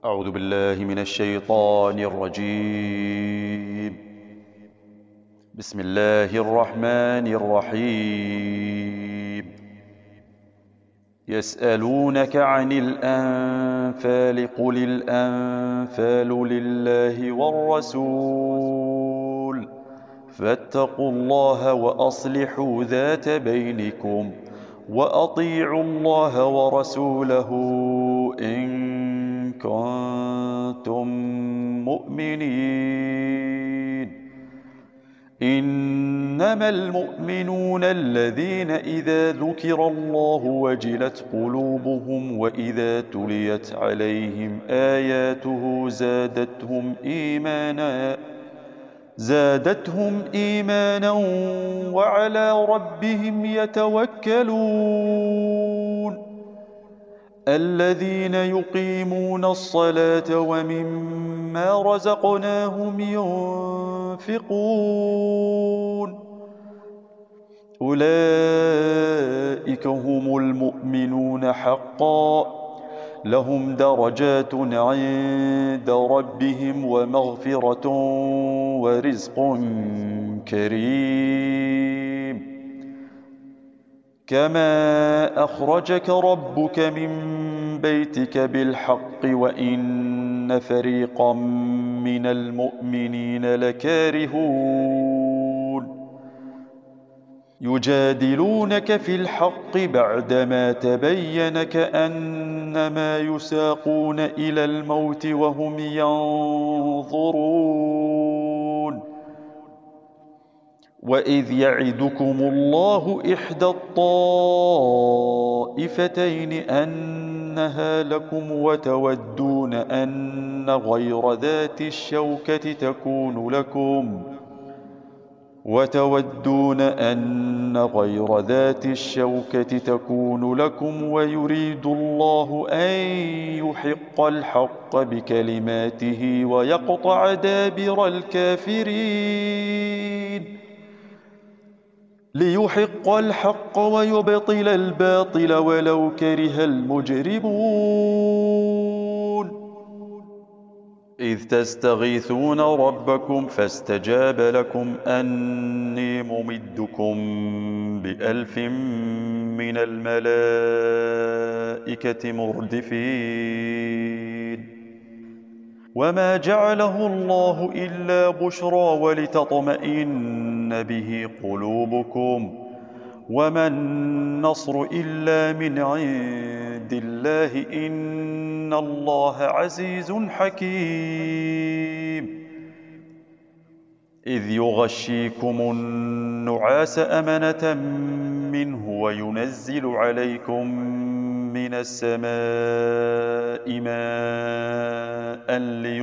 أعوذ بالله من الشيطان الرجيم. بسم الله الرحمن الرحيم. يسألونك عن الأنفال قل الأنفال لله والرسول فاتقوا الله وأصلحوا ذات بينكم وأطيعوا الله ورسوله إن كنتم مؤمنين. إنما المؤمنون الذين إذا ذكر الله وجلت قلوبهم وإذا تليت عليهم آياته زادتهم إيمانا وعلى ربهم يتوكلون. الذين يقيمون الصلاة ومما رزقناهم ينفقون أولئك هم المؤمنون حقا لهم درجات عند ربهم ومغفرة ورزق كريم. كما أخرجك ربك من بيتك بالحق وإن فريقا من المؤمنين لكارهون يجادلونك في الحق بعدما تبين كأنما يساقون إلى الموت وهم ينظرون. وإذ يعدكم الله إحدى الطائفتين أنها لكم وتودون أن غير ذات الشوكة تكون لكم ويريد الله أن يحق الحق بكلماته ويقطع دابر الكافرين ليحق الحق ويبطل الباطل ولو كره المجرمون. إذ تستغيثون ربكم فاستجاب لكم أني ممدكم ب1000 من الملائكة مردفين. وما جعله الله إلا بشرى ولتطمئن به قلوبكم وما النصر إلا من عند الله إن الله عزيز حكيم. إذ يغشيكم النعاس أمنة منه وينزل عليكم من السماء ماء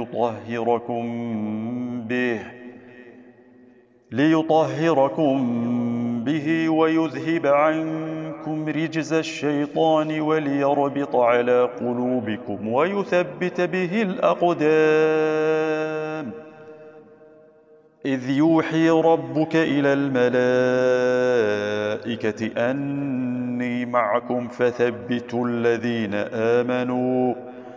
ليطهركم به ويذهب عنكم رجز الشيطان وليربط على قلوبكم ويثبت به الأقدام. إذ يوحي ربك إلى الملائكة أني معكم فثبتوا الذين آمنوا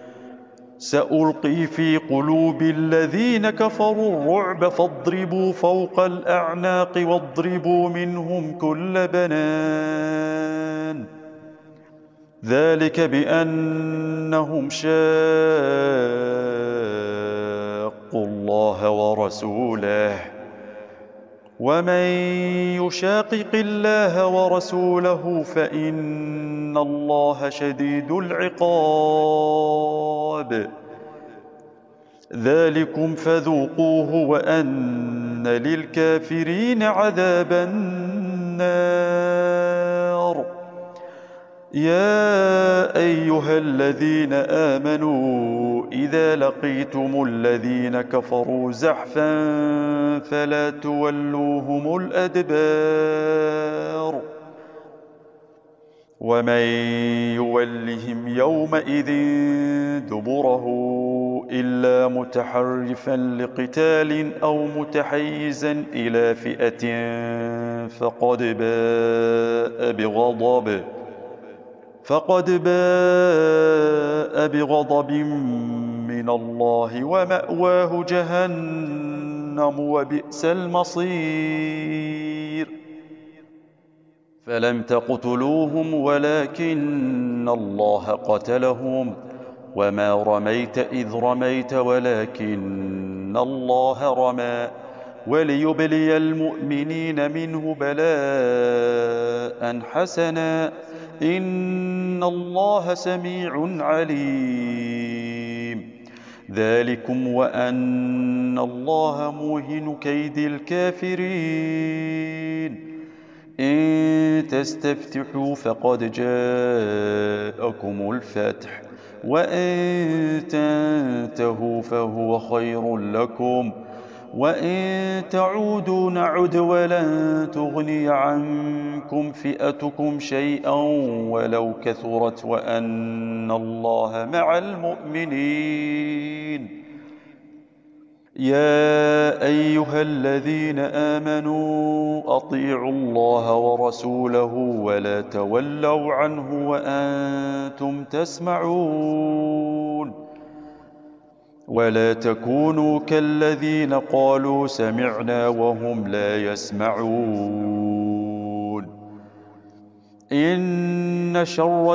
سألقي في قلوب الذين كفروا الرعب فاضربوا فوق الأعناق واضربوا منهم كل بنان ذلك بأنهم شاقوا الله ورسوله ومن يشاقق الله ورسوله فإن الله شديد العقاب. ذلكم فذوقوه وأن للكافرين عذاب النار. يا أيها الذين آمنوا إذا لقيتم الذين كفروا زحفا فلا تولوهم الأدبار ومن يولهم يومئذ دبره إلا متحرفا لقتال أو متحيزا إلى فئة فقد باء فقد باء بغضب من الله ومأواه جهنم وبئس المصير. فلم تقتلوهم ولكن الله قتلهم وما رميت إذ رميت ولكن الله رمى وليبلي المؤمنين منه بلاء حسنا إن الله سميع عليم. ذلكم وأن الله موهن كيد الكافرين. إن تستفتحوا فقد جاءكم الفتح وإن تنتهوا فهو خير لكم وإن تعودوا نعد ولن تغني عنكم فئتكم شيئا ولو كثرت وأن الله مع المؤمنين. يا أيها الذين آمنوا أطيعوا الله ورسوله ولا تولوا عنه وأنتم تسمعون. ولا تكونوا كالذين قالوا سمعنا وهم لا يسمعون. إن شر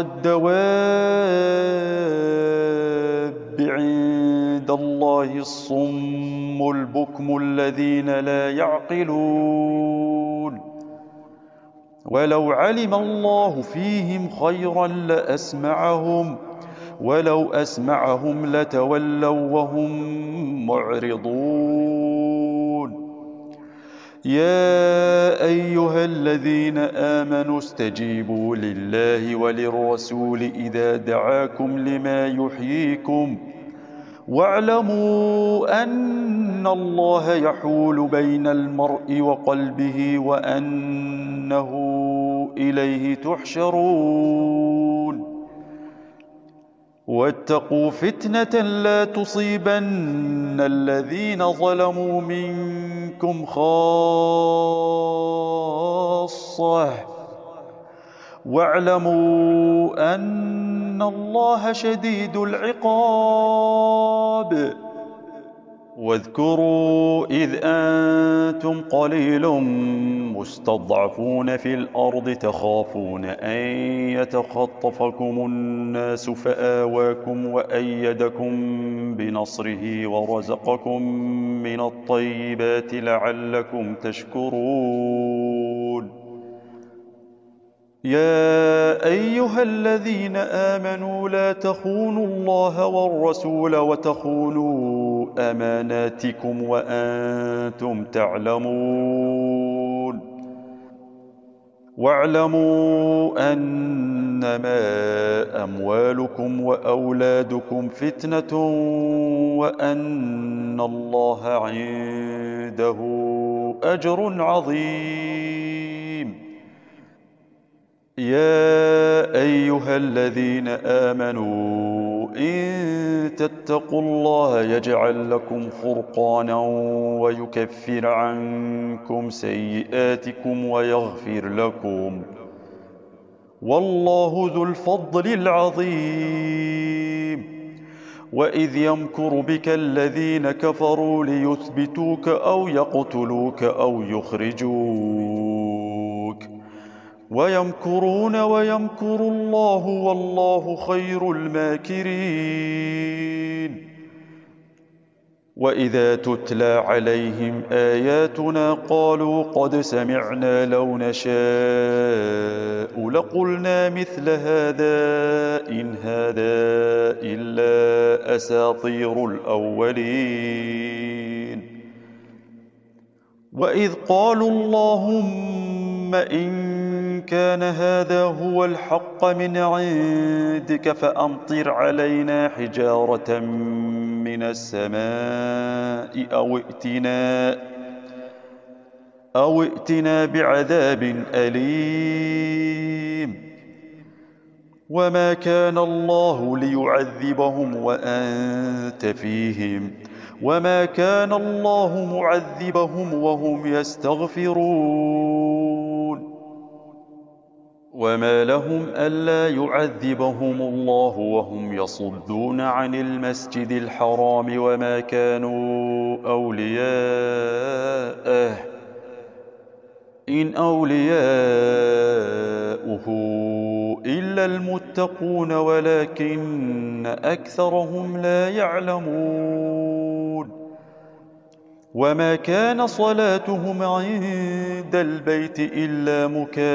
الدواب عند الله الصم البكم الذين لا يعقلون. ولو علم الله فيهم خيرا لأسمعهم ولو أسمعهم لتولوا وهم معرضون. يا أيها الذين آمنوا استجيبوا لله وللرسول إذا دعاكم لما يحييكم واعلموا أن الله يحول بين المرء وقلبه وأنه إليه تحشرون. واتقوا فتنة لا تصيبن الذين ظلموا منكم خاصة واعلموا أن الله شديد العقاب. واذكروا إذ أنتم قليل مستضعفون في الأرض تخافون أن يتخطفكم الناس فآواكم وأيدكم بنصره ورزقكم من الطيبات لعلكم تشكرون. يا أيها الذين آمنوا لا تخونوا الله والرسول وتخونوا أماناتكم وأنتم تعلمون. واعلموا أنما أموالكم وأولادكم فتنة وأن الله عنده أجر عظيم. يا أيها الذين آمنوا إن تتقوا الله يجعل لكم فرقانا ويكفر عنكم سيئاتكم ويغفر لكم والله ذو الفضل العظيم. وإذ يمكر بك الذين كفروا ليثبتوك أو يقتلوك أو يخرجوك ويمكرون ويمكر الله والله خير الماكرين. وإذا تتلى عليهم آياتنا قالوا قد سمعنا لو نشاء لقلنا مثل هذا إن هذا إلا أساطير الأولين. وإذ قالوا اللهم إن كان هذا هو الحق من عندك فأمطر علينا حجارة من السماء أو ائتنا بعذاب أليم. وما كان الله ليعذبهم وأنت فيهم وما كان الله معذبهم وهم يستغفرون. وما لهم ألا يعذبهم الله وهم يصدون عن المسجد الحرام وما كانوا أولياءه إن أولياؤه إلا المتقون ولكن أكثرهم لا يعلمون وما كان صلاتهم عند البيت إلا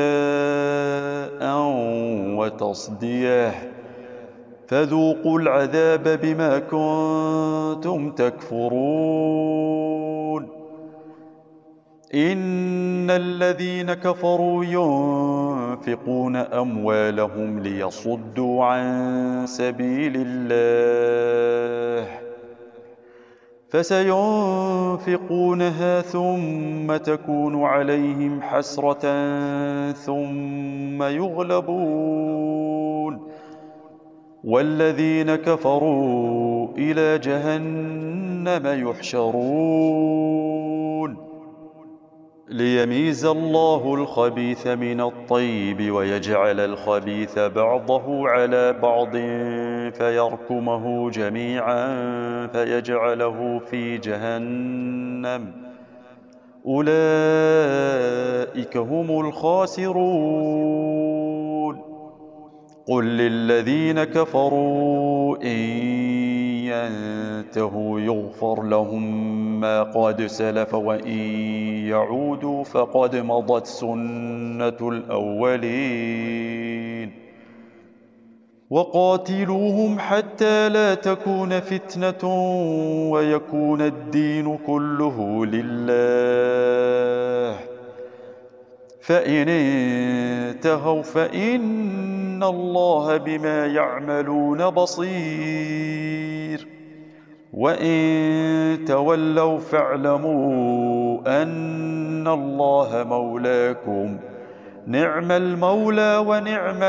مكاء وتصديه فذوقوا العذاب بما كنتم تكفرون إن الذين كفروا ينفقون أموالهم ليصدوا عن سبيل الله فسينفقونها ثم تكون عليهم حسرة ثم يغلبون والذين كفروا إلى جهنم يحشرون ليميز الله الخبيث من الطيب ويجعل الخبيث بعضه على بعض فيركمه جميعا فيجعله في جهنم أولئك هم الخاسرون قل للذين كفروا إن ينتهوا يغفر لهم ما قد سلف وإن يعودوا فقد مضت سنة الأولين وقاتلوهم حتى لا تكون فتنة ويكون الدين كله لله فإن انتهوا فإن الله بما يعملون بصير وإن تولوا فاعلموا أن الله مولاكم نعم المولى ونعم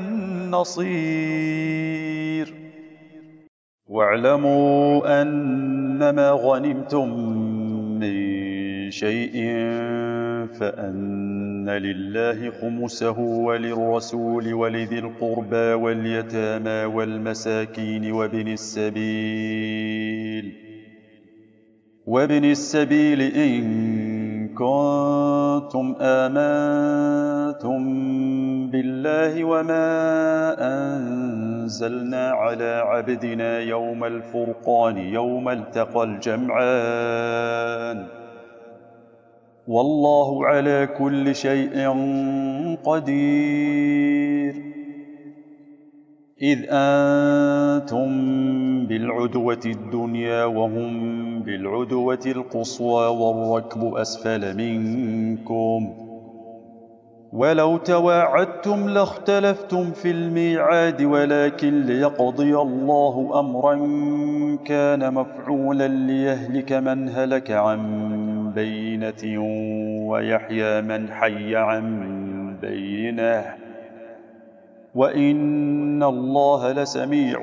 النصير واعلموا أنما غنمتم من شيء فأن لله خمسه وللرسول ولذي القربى واليتامى والمساكين وابن السبيل إن كنتم آمنتم بالله وما أنزلنا على عبدنا يوم الفرقان يوم التقى الجمعان والله على كل شيء قدير إذ أنتم بالعدوة الدنيا وهم بالعدوة القصوى والركب أسفل منكم ولو تواعدتم لاختلفتم في الميعاد ولكن ليقضي الله أمرا كان مفعولا ليهلك من هلك عن بينة ويحيى من حي عن بينة وإن الله لسميع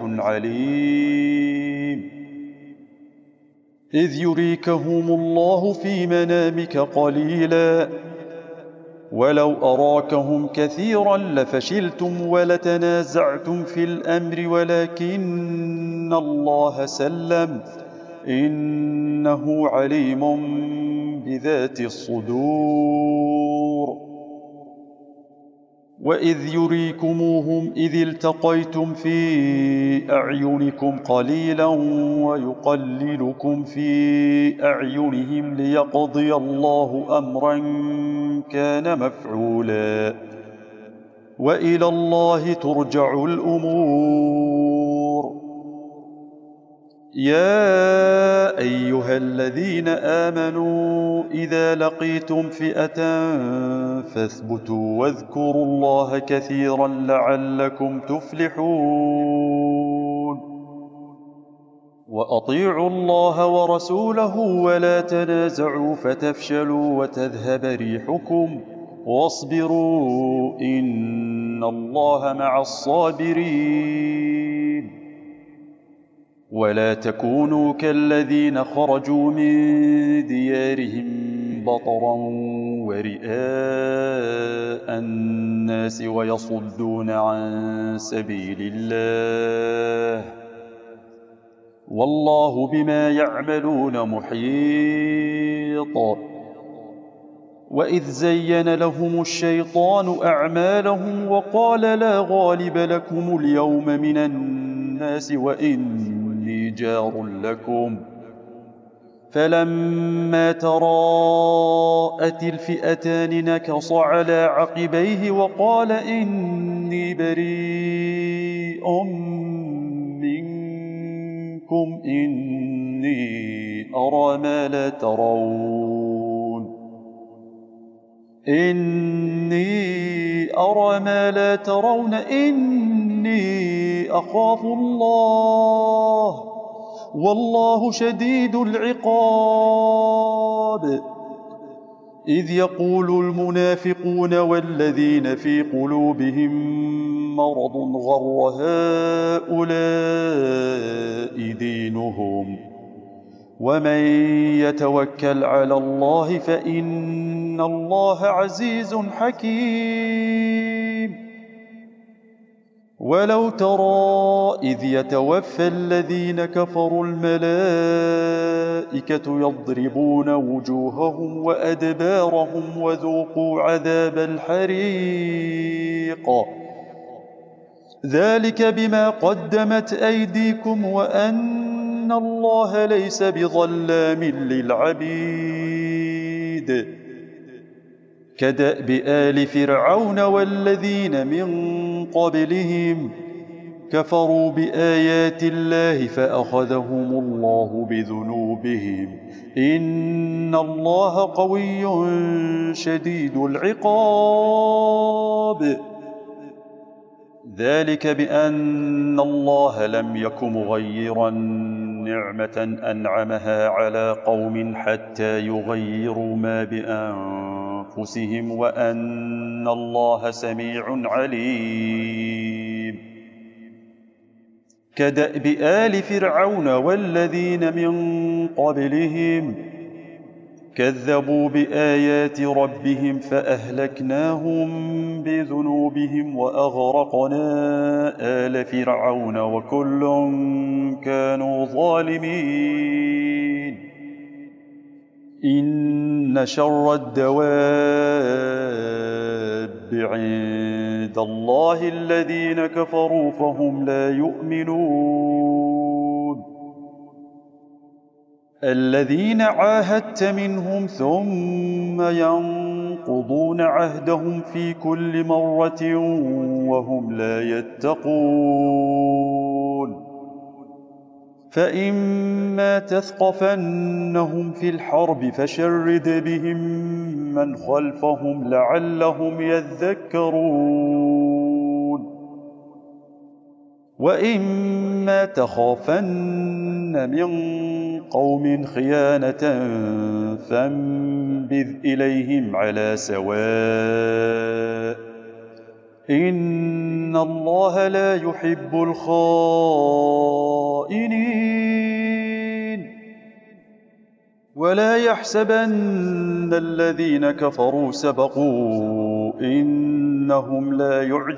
عليم إذ يريكهم الله في منامك قليلا ولو أراكهم كثيرا لفشلتم ولتنازعتم في الأمر ولكن الله سلم إنه عليم بذات الصدور وإذ يريكموهم إذ التقيتم في أعينكم قليلا ويقللكم في أعينهم ليقضي الله أمرا كان مفعولا وإلى الله ترجع الأمور يا أيها الذين آمنوا إذا لقيتم فئة فاثبتوا واذكروا الله كثيرا لعلكم تفلحون وأطيعوا الله ورسوله ولا تنازعوا فتفشلوا وتذهب ريحكم واصبروا إن الله مع الصابرين ولا تكونوا كالذين خرجوا من ديارهم بطرا ورئاء الناس ويصدون عن سبيل الله والله بما يعملون محيط. وإذ زين لهم الشيطان أعمالهم وقال لا غالب لكم اليوم من الناس وإني جار لكم فلما تراءت الفئتان نكص على عقبيه وقال إني بريء منكم إني أرى ما لا ترون إني أخاف الله والله شديد العقاب. إذ يقول المنافقون والذين في قلوبهم مرض غر هؤلاء دينهم ومن يتوكل على الله فإن الله عزيز حكيم. ولو ترى إذ يتوفى الذين كفروا الملائكة يضربون وجوههم وأدبارهم وذوقوا عذاب الحريق ذلك بما قدمت أيديكم وأن الله ليس بظلام للعبيد. كدأب آل فرعون والذين من قبلهم كفروا بآيات الله فأخذهم الله بذنوبهم إن الله قوي شديد العقاب. ذلك بأن الله لم يك مغيرا نعمة أنعمها على قوم حتى يغيروا ما بأنفسهم وأن الله سميع عليم. كدأب آل فرعون والذين من قبلهم كذبوا بآيات ربهم فأهلكناهم بذنوبهم وأغرقنا آل فرعون وكل كانوا ظالمين. إن شر الدواب عند الله الذين كفروا فهم لا يؤمنون. الذين عاهدت منهم ثم ينقضون عهدهم في كل مرة وهم لا يتقون. فإما تثقفنهم في الحرب فشرد بهم من خلفهم لعلهم يذكرون. وإما تخافن من قوم خيانة فانبذ إليهم على سواء إن الله لا يحب الخائنين. ولا يحسبن الذين كفروا سبقوا إنهم لا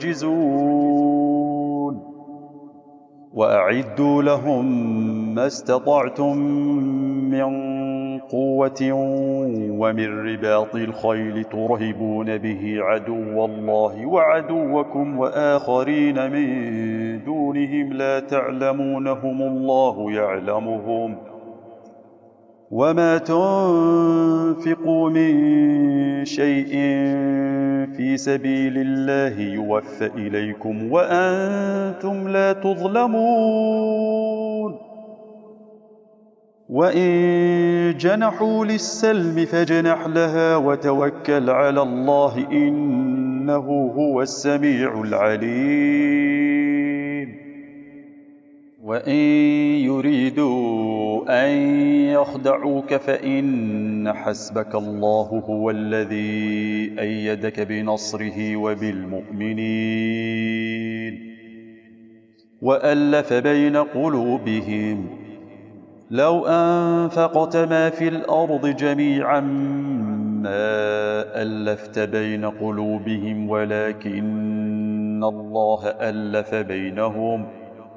يعجزون. وأعدوا لهم ما استطعتم من قوة ومن رباط الخيل ترهبون به عدو الله وعدوكم وآخرين من دونهم لا تعلمونهم الله يعلمهم. وما تنفقوا من شيء في سبيل الله يوفى إليكم وأنتم لا تظلمون. وإن جنحوا للسلم فاجنح لها وتوكل على الله إنه هو السميع العليم. وإن يريدوا أن يخدعوك فإن حسبك الله هو الذي أيدك بنصره وبالمؤمنين وألف بين قلوبهم لو أنفقت ما في الأرض جميعا ما ألفت بين قلوبهم ولكن الله ألف بينهم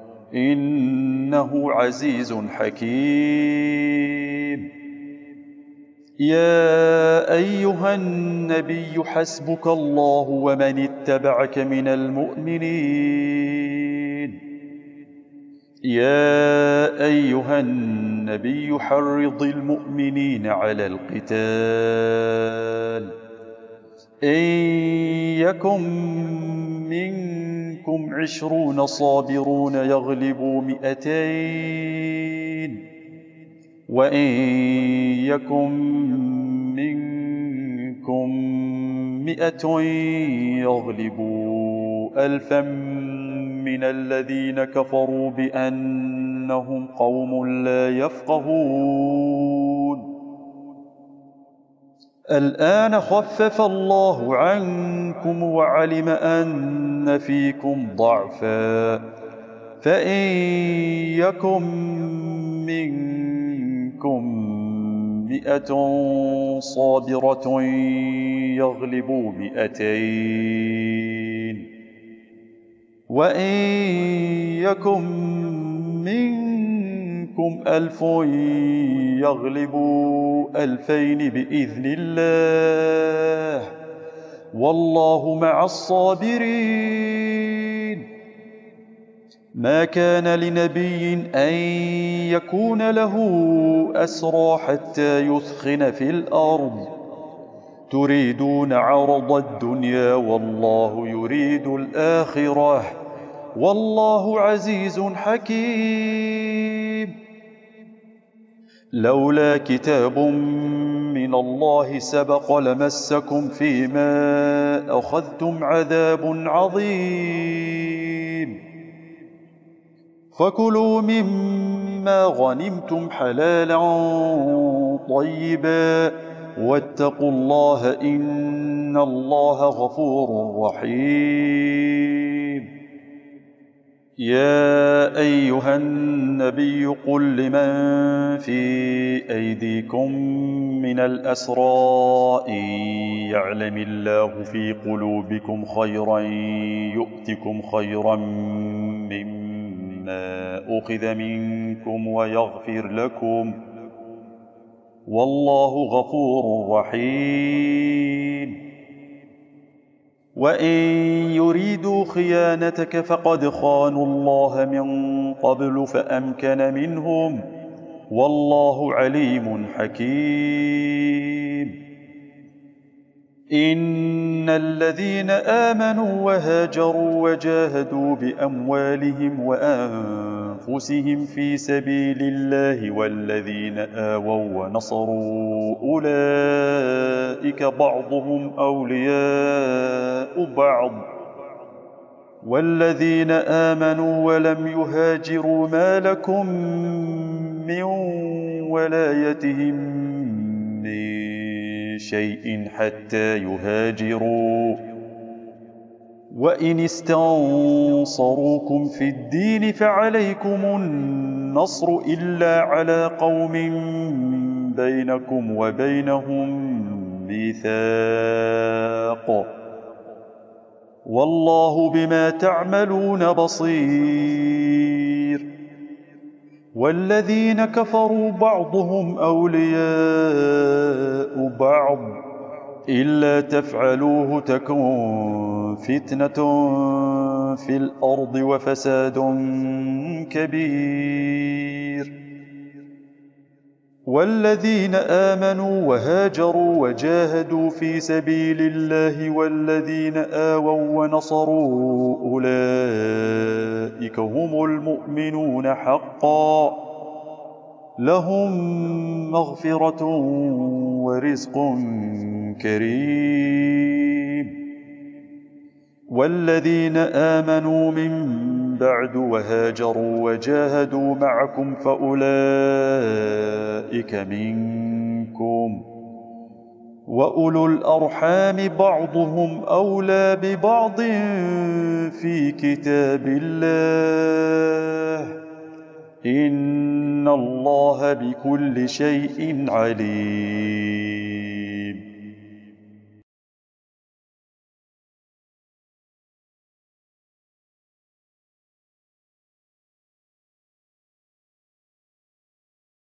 إنه عزيز حكيم. يا أيها النبي حسبك الله ومن اتبعك من المؤمنين. يا أيها النبي حرض المؤمنين على القتال إن يكن منكم 20 صابرون يغلبوا 200 وإن يكن منكم 100 يغلبوا 1000 من الذين كفروا بأنهم قوم لا يفقهون. الآن خفف الله عنكم وعلم أن فيكم ضعفا فإن يكن منكم 100 صابرة يغلبوا 200 وإن يكن منكم 1000 يغلبوا 2000 بإذن الله والله مع الصابرين. ما كان لنبي أن يكون له أسرى حتى يثخن في الأرض تريدون عرض الدنيا والله يريد الآخرة والله عزيز حكيم. لولا كتاب من الله سبق لمسكم فيما أخذتم عذاب عظيم. فكلوا مما غنمتم حلالا طيبا واتقوا الله إن الله غفور رحيم. يا أيها النبي قل لمن في أيديكم من الأسرى إن يعلم الله في قلوبكم خيرا يؤتكم خيرا مما أخذ منكم ويغفر لكم والله غفور رحيم. وإن يريدوا خيانتك فقد خانوا الله من قبل فأمكن منهم والله عليم حكيم. إن الذين آمنوا وهاجروا وجاهدوا بأموالهم وأنفسهم في سبيل الله والذين آووا ونصروا أولئك بعضهم أولياء بعض والذين آمنوا ولم يهاجروا ما لكم من ولايتهم من شيء حتى يهاجروا وإن استنصروكم في الدين فعليكم النصر إلا على قوم بينكم وبينهم ميثاق والله بما تعملون بصير. والذين كفروا بعضهم أولياء بعض إلا تفعلوه تكن فتنة في الأرض وفساد كبير. والذين آمنوا وهاجروا وجاهدوا في سبيل الله والذين آووا ونصروا أولئك هم المؤمنون حقا لهم مغفرة ورزق كريم. والذين آمنوا من بعد وهاجروا وجاهدوا معكم فأولئك منكم وأولو الأرحام بعضهم أولى ببعض في كتاب الله إن الله بكل شيء عليم.